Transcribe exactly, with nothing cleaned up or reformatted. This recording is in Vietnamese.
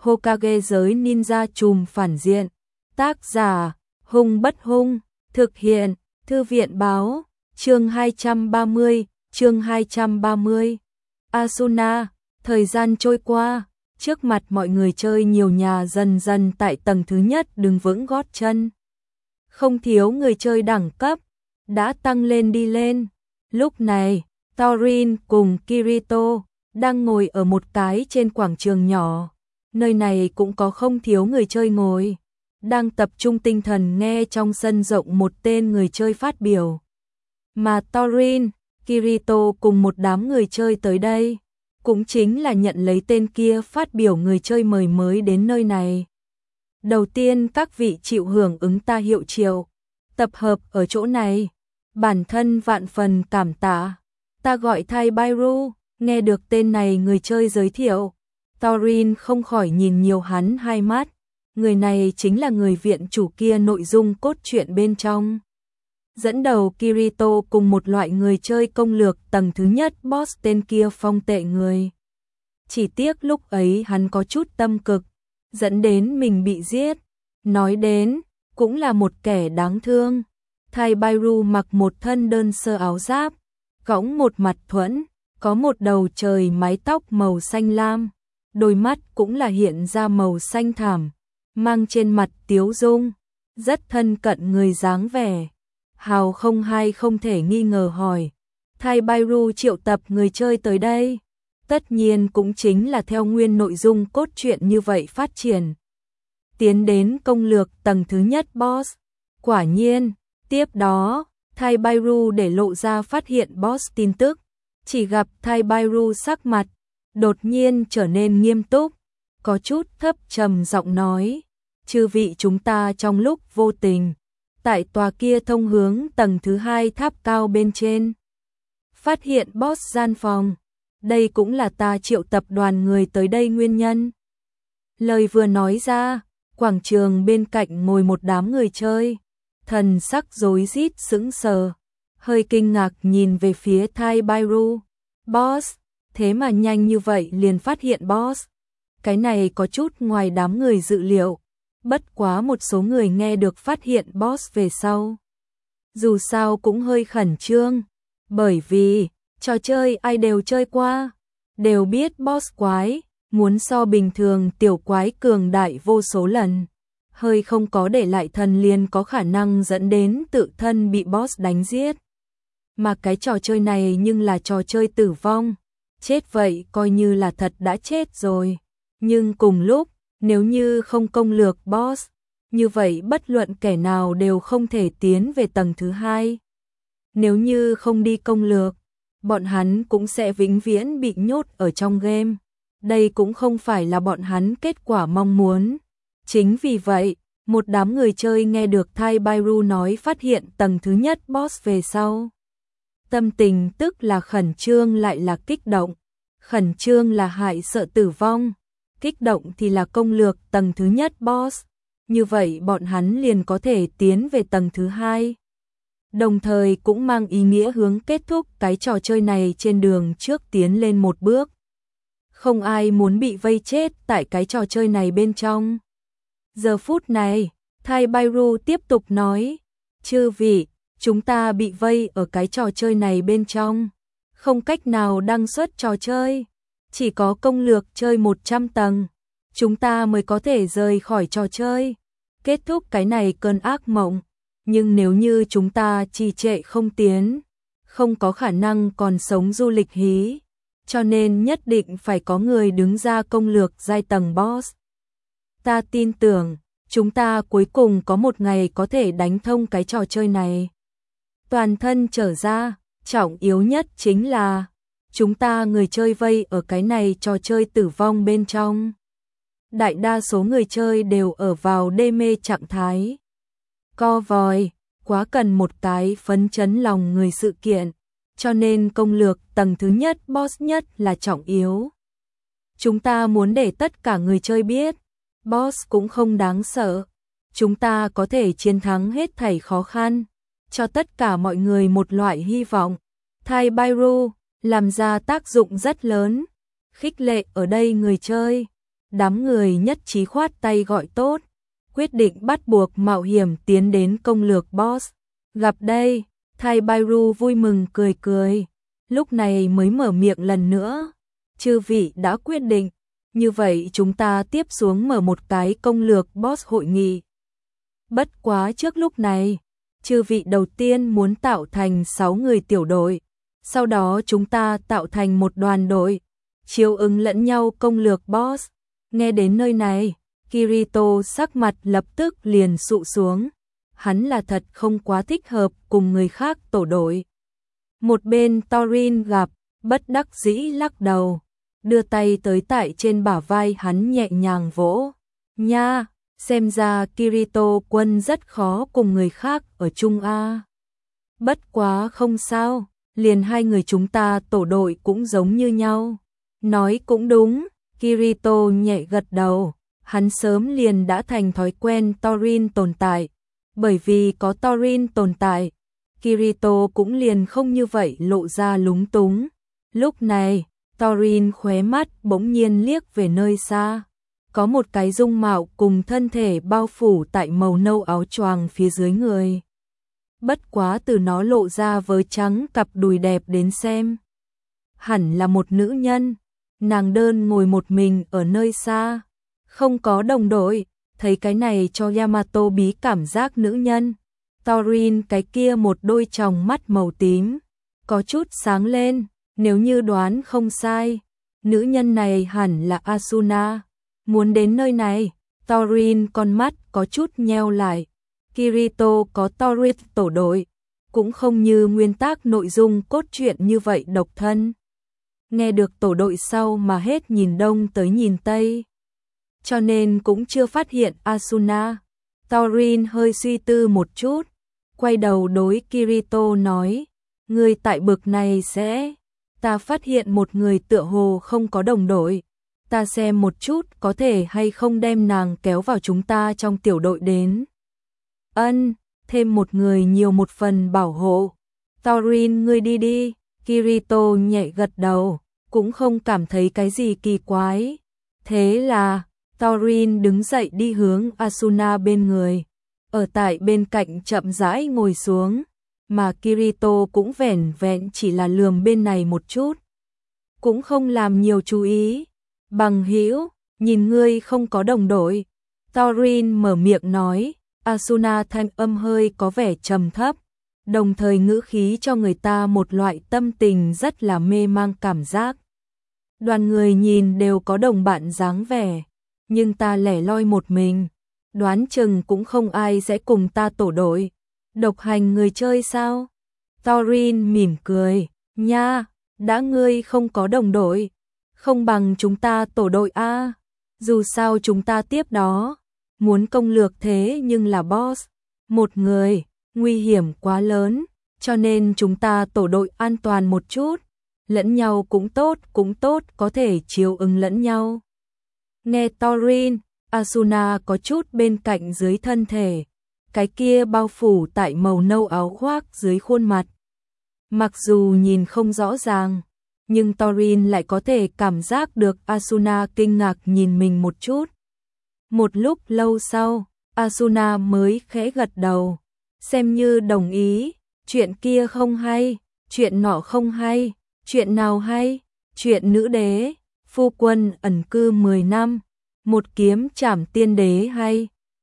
Hokage giới ninja trùm phản diện. Tác giả, Hung Bất Hung, thực hiện, Thư viện báo, chương hai trăm ba mươi, chương hai trăm ba mươi. Asuna, thời gian trôi qua, trước mặt mọi người chơi nhiều nhà dần dần tại tầng thứ nhất đứng vững gót chân. Không thiếu người chơi đẳng cấp, đã tăng lên đi lên. Lúc này, Thorin cùng Kirito đang ngồi ở một cái trên quảng trường nhỏ. Nơi này cũng có không thiếu người chơi ngồi, đang tập trung tinh thần nghe trong sân rộng một tên người chơi phát biểu. Mà Thorin, Kirito cùng một đám người chơi tới đây, cũng chính là nhận lấy tên kia phát biểu người chơi mời mới đến nơi này. Đầu tiên các vị chịu hưởng ứng ta hiệu triệu, tập hợp ở chỗ này, bản thân vạn phần cảm tạ. Ta gọi Thai Bairu, nghe được tên này người chơi giới thiệu, Thorin không khỏi nhìn nhiều hắn hai mắt. Người này chính là người viện chủ kia nội dung cốt truyện bên trong. Dẫn đầu Kirito cùng một loại người chơi công lược tầng thứ nhất boss tên kia phong tệ người. Chỉ tiếc lúc ấy hắn có chút tâm cực, dẫn đến mình bị giết. Nói đến, cũng là một kẻ đáng thương. Thai Bairu mặc một thân đơn sơ áo giáp, cõng một mặt thuẫn, có một đầu trời mái tóc màu xanh lam, đôi mắt cũng là hiện ra màu xanh thảm, mang trên mặt tiếu dung, rất thân cận người dáng vẻ. Hào không hai không thể nghi ngờ hỏi, Thai Bairu triệu tập người chơi tới đây, tất nhiên cũng chính là theo nguyên nội dung cốt truyện như vậy phát triển. Tiến đến công lược tầng thứ nhất boss. Quả nhiên, tiếp đó, Thai Bairu để lộ ra phát hiện boss tin tức, chỉ gặp Thai Bairu sắc mặt đột nhiên trở nên nghiêm túc, có chút thấp trầm giọng nói, chư vị chúng ta trong lúc vô tình, tại tòa kia thông hướng tầng thứ hai tháp cao bên trên, phát hiện boss gian phòng, đây cũng là ta triệu tập đoàn người tới đây nguyên nhân. Lời vừa nói ra, quảng trường bên cạnh ngồi một đám người chơi, thần sắc rối rít sững sờ, hơi kinh ngạc nhìn về phía Thai Bairu. Boss, thế mà nhanh như vậy liền phát hiện boss. Cái này có chút ngoài đám người dự liệu, bất quá một số người nghe được phát hiện boss về sau. Dù sao cũng hơi khẩn trương, bởi vì, trò chơi ai đều chơi qua, đều biết boss quái, muốn so bình thường tiểu quái cường đại vô số lần. Hơi không có để lại thần liền có khả năng dẫn đến tự thân bị boss đánh giết. Mà cái trò chơi này nhưng là trò chơi tử vong, chết vậy coi như là thật đã chết rồi. Nhưng cùng lúc, nếu như không công lược boss, như vậy bất luận kẻ nào đều không thể tiến về tầng thứ hai. Nếu như không đi công lược, bọn hắn cũng sẽ vĩnh viễn bị nhốt ở trong game. Đây cũng không phải là bọn hắn kết quả mong muốn. Chính vì vậy, một đám người chơi nghe được Thai Bairu nói phát hiện tầng thứ nhất boss về sau. Tâm tình tức là khẩn trương lại là kích động. Khẩn trương là hại sợ tử vong, kích động thì là công lược tầng thứ nhất boss. Như vậy bọn hắn liền có thể tiến về tầng thứ hai. Đồng thời cũng mang ý nghĩa hướng kết thúc cái trò chơi này trên đường trước tiến lên một bước. Không ai muốn bị vây chết tại cái trò chơi này bên trong. Giờ phút này, Thai Bairu tiếp tục nói, chư vị, chúng ta bị vây ở cái trò chơi này bên trong, không cách nào đăng xuất trò chơi, chỉ có công lược chơi một trăm tầng, chúng ta mới có thể rời khỏi trò chơi, kết thúc cái này cơn ác mộng. Nhưng nếu như chúng ta trì trệ không tiến, không có khả năng còn sống du lịch hí, cho nên nhất định phải có người đứng ra công lược giai tầng boss. Ta tin tưởng, chúng ta cuối cùng có một ngày có thể đánh thông cái trò chơi này. Toàn thân trở ra, trọng yếu nhất chính là, chúng ta người chơi vây ở cái này trò chơi tử vong bên trong. Đại đa số người chơi đều ở vào đê mê trạng thái. Co vòi, quá cần một cái phấn chấn lòng người sự kiện, cho nên công lược tầng thứ nhất boss nhất là trọng yếu. Chúng ta muốn để tất cả người chơi biết, boss cũng không đáng sợ, chúng ta có thể chiến thắng hết thảy khó khăn, cho tất cả mọi người một loại hy vọng. Thai Bairu làm ra tác dụng rất lớn, khích lệ ở đây người chơi, Đám người nhất trí khoát tay gọi tốt, quyết định bắt buộc mạo hiểm tiến đến công lược boss. Gặp đây, Thay Bairu vui mừng cười cười, lúc này mới mở miệng lần nữa. Chư vị đã quyết định, như vậy chúng ta tiếp xuống mở một cái công lược boss hội nghị. Bất quá trước lúc này, chư vị đầu tiên muốn tạo thành sáu người tiểu đội, sau đó chúng ta tạo thành một đoàn đội, chiếu ứng lẫn nhau công lược boss. Nghe đến nơi này, Kirito sắc mặt lập tức liền sụ xuống, hắn là thật không quá thích hợp cùng người khác tổ đội. Một bên Thorin gặp, bất đắc dĩ lắc đầu, đưa tay tới tại trên bả vai hắn nhẹ nhàng vỗ. Nha, xem ra Kirito quân rất khó cùng người khác ở chung a. Bất quá không sao, liền hai người chúng ta tổ đội cũng giống như nhau. Nói cũng đúng, Kirito nhẹ gật đầu, hắn sớm liền đã thành thói quen Thorin tồn tại. Bởi vì có Thorin tồn tại, Kirito cũng liền không như vậy lộ ra lúng túng. Lúc này, Thorin khóe mắt bỗng nhiên liếc về nơi xa. Có một cái dung mạo cùng thân thể bao phủ tại màu nâu áo choàng phía dưới người. Bất quá từ nó lộ ra với trắng cặp đùi đẹp đến xem. Hẳn là một nữ nhân, nàng đơn ngồi một mình ở nơi xa, không có đồng đội, thấy cái này cho Yamato bí cảm giác nữ nhân. Thorin cái kia một đôi tròng mắt màu tím, có chút sáng lên, nếu như đoán không sai, nữ nhân này hẳn là Asuna. Muốn đến nơi này, Thorin con mắt có chút nheo lại. Kirito có Thorin tổ đội, cũng không như nguyên tắc nội dung cốt truyện như vậy độc thân. Nghe được tổ đội sau mà hết nhìn đông tới nhìn tây, cho nên cũng chưa phát hiện Asuna. Thorin hơi suy tư một chút, quay đầu đối Kirito nói, người tại bực này sẽ, ta phát hiện một người tựa hồ không có đồng đội, ta xem một chút có thể hay không đem nàng kéo vào chúng ta trong tiểu đội đến. Ân, thêm một người nhiều một phần bảo hộ. Thorin ngươi đi đi, Kirito nhẹ gật đầu, cũng không cảm thấy cái gì kỳ quái. Thế là, Thorin đứng dậy đi hướng Asuna bên người, ở tại bên cạnh chậm rãi ngồi xuống, mà Kirito cũng vẻn vẹn chỉ là lườm bên này một chút, cũng không làm nhiều chú ý. Bằng hữu, nhìn ngươi không có đồng đội. Thorin mở miệng nói, Asuna thanh âm hơi có vẻ trầm thấp, đồng thời ngữ khí cho người ta một loại tâm tình rất là mê mang cảm giác. Đoàn người nhìn đều có đồng bạn dáng vẻ, nhưng ta lẻ loi một mình, đoán chừng cũng không ai sẽ cùng ta tổ đội. Độc hành người chơi sao? Thorin mỉm cười, nha, đã ngươi không có đồng đội, không bằng chúng ta tổ đội a, dù sao chúng ta tiếp đó muốn công lược thế nhưng là boss, một người, nguy hiểm quá lớn, cho nên chúng ta tổ đội an toàn một chút, lẫn nhau cũng tốt, cũng tốt, có thể chiếu ứng lẫn nhau. Nghe Thorin, Asuna có chút bên cạnh dưới thân thể, cái kia bao phủ tại màu nâu áo khoác dưới khuôn mặt. Mặc dù nhìn không rõ ràng, nhưng Thorin lại có thể cảm giác được Asuna kinh ngạc nhìn mình một chút. Một lúc lâu sau, Asuna mới khẽ gật đầu, xem như đồng ý, chuyện kia không hay, chuyện nọ không hay, chuyện nào hay, chuyện nữ đế, phu quân ẩn cư mười năm, một kiếm trảm tiên đế hay.